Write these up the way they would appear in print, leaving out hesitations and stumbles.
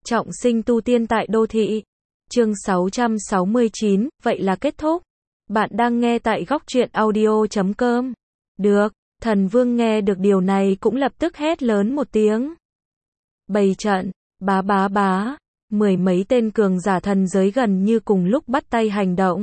Trọng sinh tu tiên tại đô thị. Chương 669, vậy là kết thúc. Bạn đang nghe tại góc truyện audio.com. Được, thần vương nghe được điều này cũng lập tức hét lớn một tiếng. Bày trận, bá bá bá, mười mấy tên cường giả thần giới gần như cùng lúc bắt tay hành động.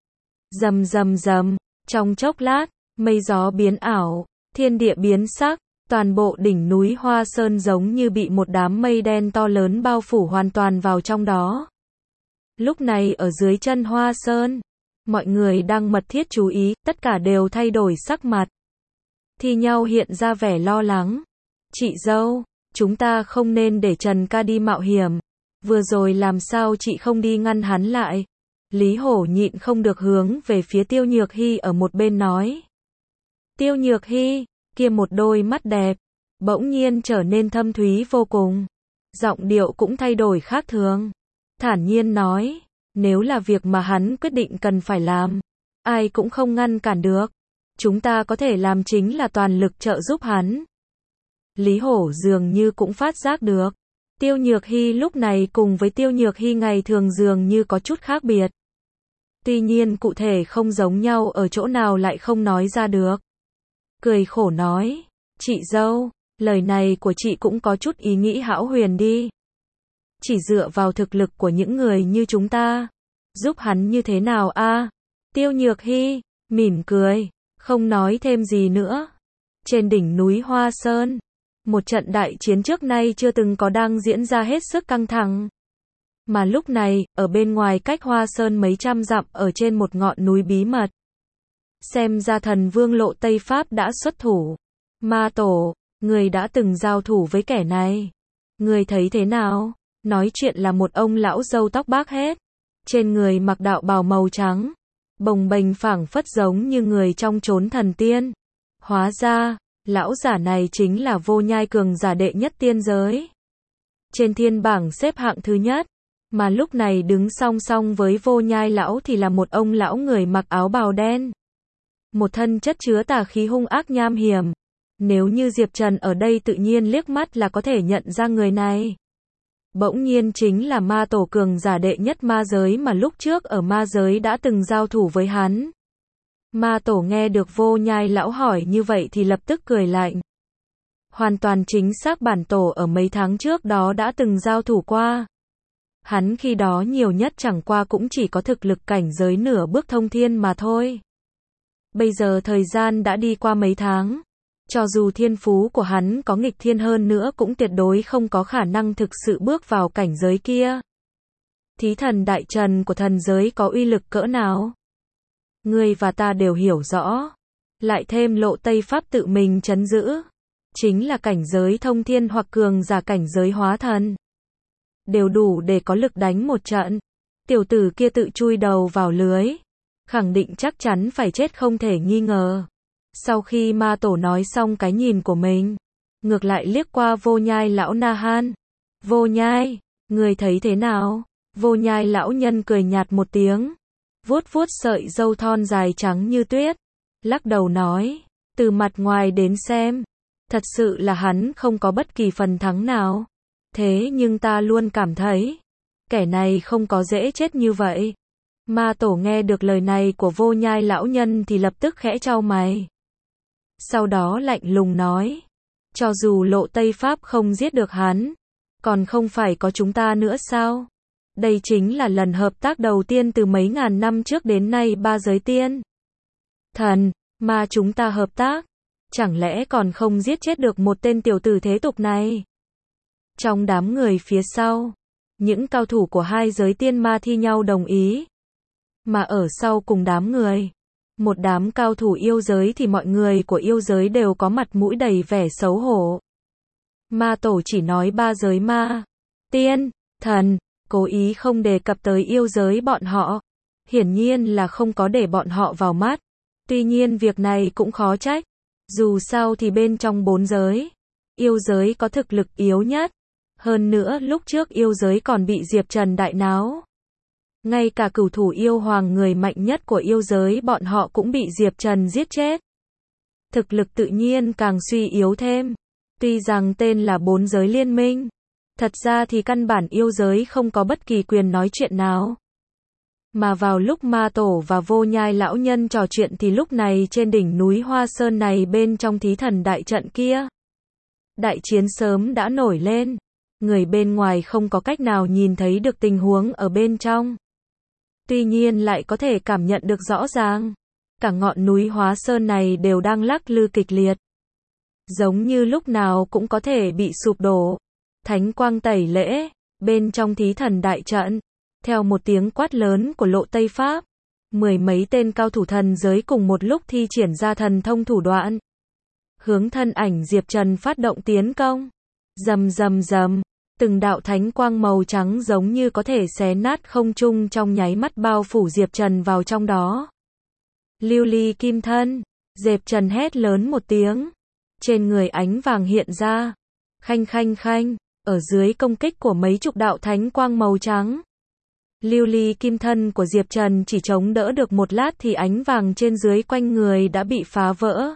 Rầm rầm rầm, trong chốc lát, mây gió biến ảo, thiên địa biến sắc, toàn bộ đỉnh núi Hoa Sơn giống như bị một đám mây đen to lớn bao phủ hoàn toàn vào trong đó. Lúc này ở dưới chân Hoa Sơn, mọi người đang mật thiết chú ý, tất cả đều thay đổi sắc mặt. Thi nhau hiện ra vẻ lo lắng. Chị dâu, chúng ta không nên để Trần ca đi mạo hiểm. Vừa rồi làm sao chị không đi ngăn hắn lại? Lý Hổ nhịn không được hướng về phía Tiêu Nhược Hy ở một bên nói. Tiêu Nhược Hy, kia một đôi mắt đẹp, bỗng nhiên trở nên thâm thúy vô cùng. Giọng điệu cũng thay đổi khác thường. Thản nhiên nói, nếu là việc mà hắn quyết định cần phải làm, ai cũng không ngăn cản được. Chúng ta có thể làm chính là toàn lực trợ giúp hắn. Lý Hổ dường như cũng phát giác được. Tiêu Nhược Hy lúc này cùng với Tiêu Nhược Hy ngày thường dường như có chút khác biệt. Tuy nhiên cụ thể không giống nhau ở chỗ nào lại không nói ra được. Cười khổ nói, chị dâu, lời này của chị cũng có chút ý nghĩ hão huyền đi. Chỉ dựa vào thực lực của những người như chúng ta, giúp hắn như thế nào a? Tiêu Nhược Hy, mỉm cười, không nói thêm gì nữa. Trên đỉnh núi Hoa Sơn, một trận đại chiến trước nay chưa từng có đang diễn ra hết sức căng thẳng. Mà lúc này, ở bên ngoài cách Hoa Sơn mấy trăm dặm ở trên một ngọn núi bí mật. Xem ra thần vương Lộ Tây Pháp đã xuất thủ. Ma Tổ, người đã từng giao thủ với kẻ này. Người thấy thế nào? Nói chuyện là một ông lão râu tóc bạc hết. Trên người mặc đạo bào màu trắng. Bồng bềnh phảng phất giống như người trong chốn thần tiên. Hóa ra, lão giả này chính là Vô Nhai cường giả đệ nhất tiên giới. Trên thiên bảng xếp hạng thứ nhất. Mà lúc này đứng song song với Vô Nhai lão thì là một ông lão người mặc áo bào đen. Một thân chất chứa tà khí hung ác nham hiểm. Nếu như Diệp Trần ở đây tự nhiên liếc mắt là có thể nhận ra người này. Bỗng nhiên chính là ma tổ cường giả đệ nhất ma giới mà lúc trước ở ma giới đã từng giao thủ với hắn. Ma tổ nghe được Vô Nhai lão hỏi như vậy thì lập tức cười lạnh. Hoàn toàn chính xác, bản tổ ở mấy tháng trước đó đã từng giao thủ qua. Hắn khi đó nhiều nhất chẳng qua cũng chỉ có thực lực cảnh giới nửa bước thông thiên mà thôi. Bây giờ thời gian đã đi qua mấy tháng. Cho dù thiên phú của hắn có nghịch thiên hơn nữa cũng tuyệt đối không có khả năng thực sự bước vào cảnh giới kia. Thí thần đại trần của thần giới có uy lực cỡ nào? Ngươi và ta đều hiểu rõ. Lại thêm Lộ Tây Pháp tự mình trấn giữ. Chính là cảnh giới thông thiên hoặc cường giả cảnh giới hóa thần. Đều đủ để có lực đánh một trận. Tiểu tử kia tự chui đầu vào lưới. Khẳng định chắc chắn phải chết không thể nghi ngờ. Sau khi ma tổ nói xong cái nhìn của mình, ngược lại liếc qua Vô Nhai lão Na Han. Vô Nhai, người thấy thế nào? Vô Nhai lão nhân cười nhạt một tiếng, vuốt vuốt sợi râu thon dài trắng như tuyết, lắc đầu nói, từ mặt ngoài đến xem, thật sự là hắn không có bất kỳ phần thắng nào. Thế nhưng ta luôn cảm thấy, kẻ này không có dễ chết như vậy. Ma tổ nghe được lời này của Vô Nhai lão nhân thì lập tức khẽ chau mày. Sau đó lạnh lùng nói, cho dù Lộ Tây Pháp không giết được hắn, còn không phải có chúng ta nữa sao? Đây chính là lần hợp tác đầu tiên từ mấy ngàn năm trước đến nay ba giới tiên. Thần, ma chúng ta hợp tác, chẳng lẽ còn không giết chết được một tên tiểu tử thế tục này? Trong đám người phía sau, những cao thủ của hai giới tiên ma thi nhau đồng ý. Mà ở sau cùng đám người, một đám cao thủ yêu giới thì mọi người của yêu giới đều có mặt mũi đầy vẻ xấu hổ. Ma tổ chỉ nói ba giới ma, tiên, thần, cố ý không đề cập tới yêu giới bọn họ. Hiển nhiên là không có để bọn họ vào mắt. Tuy nhiên việc này cũng khó trách. Dù sao thì bên trong bốn giới, yêu giới có thực lực yếu nhất. Hơn nữa lúc trước yêu giới còn bị Diệp Trần đại náo. Ngay cả cửu thủ yêu hoàng người mạnh nhất của yêu giới bọn họ cũng bị Diệp Trần giết chết. Thực lực tự nhiên càng suy yếu thêm. Tuy rằng tên là bốn giới liên minh, Thật ra thì căn bản yêu giới không có bất kỳ quyền nói chuyện nào. Mà vào lúc ma tổ và vô nhai lão nhân trò chuyện thì lúc này trên đỉnh núi Hoa Sơn này bên trong thí thần đại trận kia, đại chiến sớm đã nổi lên. Người bên ngoài không có cách nào nhìn thấy được tình huống ở bên trong. Tuy nhiên lại có thể cảm nhận được rõ ràng. Cả ngọn núi Hoa Sơn này đều đang lắc lư kịch liệt. Giống như lúc nào cũng có thể bị sụp đổ. Thánh quang tẩy lễ, bên trong thí thần đại trận. Theo một tiếng quát lớn của Lộ Tây Pháp, mười mấy tên cao thủ thần giới cùng một lúc thi triển ra thần thông thủ đoạn. Hướng thân ảnh Diệp Trần phát động tiến công. Rầm rầm rầm, từng đạo thánh quang màu trắng giống như có thể xé nát không trung trong nháy mắt bao phủ Diệp Trần vào trong đó. Lưu ly kim thân, Diệp Trần hét lớn một tiếng. Trên người ánh vàng hiện ra. Khanh khanh khanh, ở dưới công kích của mấy chục đạo thánh quang màu trắng. Lưu ly kim thân của Diệp Trần chỉ chống đỡ được một lát thì ánh vàng trên dưới quanh người đã bị phá vỡ.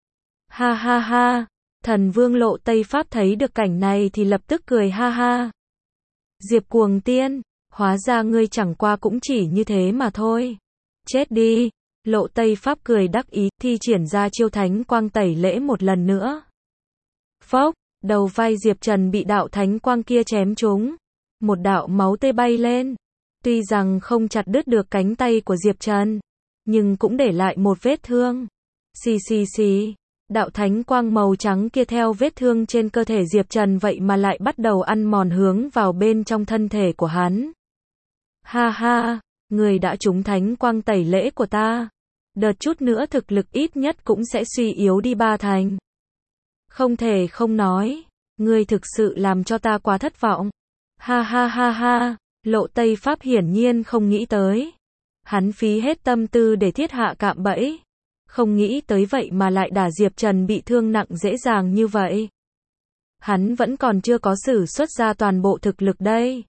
Ha ha ha, thần vương Lộ Tây Pháp thấy được cảnh này thì lập tức cười ha ha. Diệp cuồng tiên, hóa ra ngươi chẳng qua cũng chỉ như thế mà thôi. Chết đi, Lộ Tây Pháp cười đắc ý thi triển ra chiêu thánh quang tẩy lễ một lần nữa. Phốc, đầu vai Diệp Trần bị đạo thánh quang kia chém trúng. Một đạo máu tươi bay lên. Tuy rằng không chặt đứt được cánh tay của Diệp Trần, nhưng cũng để lại một vết thương. Xì xì xì, đạo thánh quang màu trắng kia theo vết thương trên cơ thể Diệp Trần vậy mà lại bắt đầu ăn mòn hướng vào bên trong thân thể của hắn. Ha ha, người đã trúng thánh quang tẩy lễ của ta. Đợt chút nữa thực lực ít nhất cũng sẽ suy yếu đi 3 thành. Không thể không nói, ngươi thực sự làm cho ta quá thất vọng. Ha ha ha ha. Lộ Tây Pháp hiển nhiên không nghĩ tới. Hắn phí hết tâm tư để thiết hạ cạm bẫy. Không nghĩ tới vậy mà lại đả Diệp Trần bị thương nặng dễ dàng như vậy. Hắn vẫn còn chưa có sử xuất ra toàn bộ thực lực đây.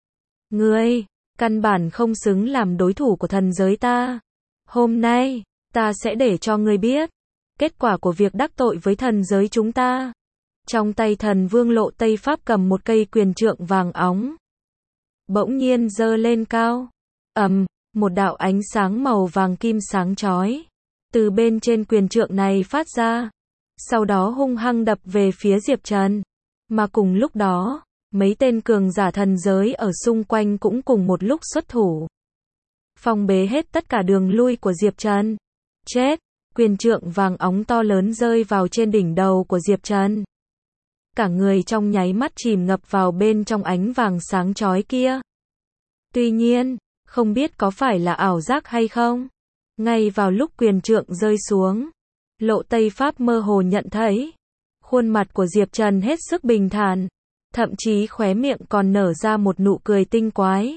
Ngươi, căn bản không xứng làm đối thủ của thần giới ta. Hôm nay, ta sẽ để cho ngươi biết kết quả của việc đắc tội với thần giới chúng ta. Trong tay thần vương Lộ Tây Pháp cầm một cây quyền trượng vàng óng. Bỗng nhiên giơ lên cao. Một đạo ánh sáng màu vàng kim sáng chói từ bên trên quyền trượng này phát ra. Sau đó hung hăng đập về phía Diệp Trần. Mà cùng lúc đó, mấy tên cường giả thần giới ở xung quanh cũng cùng một lúc xuất thủ. Phong bế hết tất cả đường lui của Diệp Trần. Chết! Quyền trượng vàng óng to lớn rơi vào trên đỉnh đầu của Diệp Trần. Cả người trong nháy mắt chìm ngập vào bên trong ánh vàng sáng chói kia. Tuy nhiên, không biết có phải là ảo giác hay không. Ngay vào lúc quyền trượng rơi xuống, Lộ Tây Pháp mơ hồ nhận thấy, khuôn mặt của Diệp Trần hết sức bình thản, thậm chí khóe miệng còn nở ra một nụ cười tinh quái.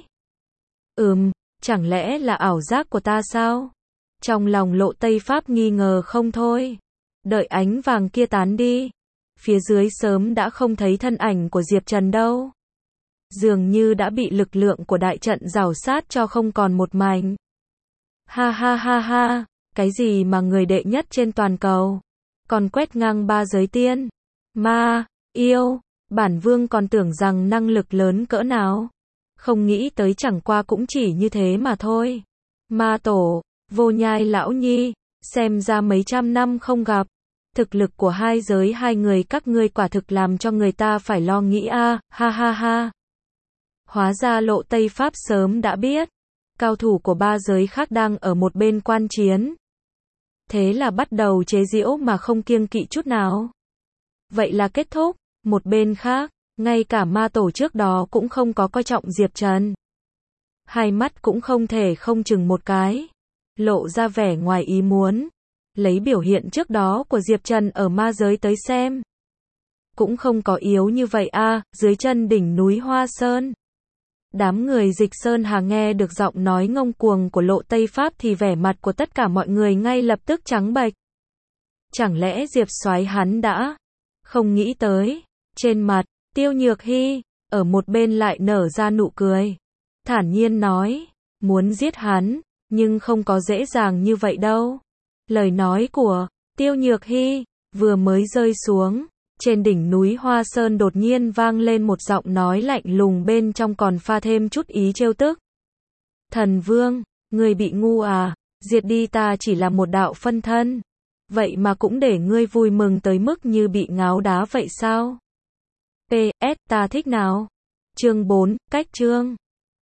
Chẳng lẽ là ảo giác của ta sao? Trong lòng Lộ Tây Pháp nghi ngờ không thôi. Đợi ánh vàng kia tán đi, phía dưới sớm đã không thấy thân ảnh của Diệp Trần đâu. Dường như đã bị lực lượng của đại trận rào sát cho không còn một mảnh. Ha ha ha ha, cái gì mà người đệ nhất trên toàn cầu, còn quét ngang 3 giới tiên, ma, yêu, bản vương còn tưởng rằng năng lực lớn cỡ nào. Không nghĩ tới chẳng qua cũng chỉ như thế mà thôi. Ma tổ, vô nhai lão nhi, xem ra mấy trăm năm không gặp. Thực lực của hai giới hai người các ngươi quả thực làm cho người ta phải lo nghĩ a. Ha ha ha. Hóa ra Lộ Tây Pháp sớm đã biết. Cao thủ của 3 giới khác đang ở một bên quan chiến. Thế là bắt đầu chế giễu mà không kiêng kỵ chút nào. Vậy là kết thúc. Một bên khác, ngay cả ma tổ trước đó cũng không có coi trọng Diệp Trần. Hai mắt cũng không thể không chừng một cái. Lộ ra vẻ ngoài ý muốn. Lấy biểu hiện trước đó của Diệp Trần ở ma giới tới xem. Cũng không có yếu như vậy a. Dưới chân đỉnh núi Hoa Sơn. Đám người Dịch Sơn Hà nghe được giọng nói ngông cuồng của Lộ Tây Pháp thì vẻ mặt của tất cả mọi người ngay lập tức trắng bệch. Chẳng lẽ Diệp soái hắn đã không nghĩ tới. Trên mặt, Tiêu Nhược Hy, ở một bên lại nở ra nụ cười. Thản nhiên nói, muốn giết hắn, nhưng không có dễ dàng như vậy đâu. Lời nói của Tiêu Nhược Hy vừa mới rơi xuống, Trên đỉnh núi Hoa Sơn đột nhiên vang lên một giọng nói lạnh lùng bên trong còn pha thêm chút ý trêu tức. Thần Vương, ngươi bị ngu à, diệt đi ta chỉ là một đạo phân thân. Vậy mà cũng để ngươi vui mừng tới mức như bị ngáo đá vậy sao? PS, ta thích nào? Chương 4, cách chương.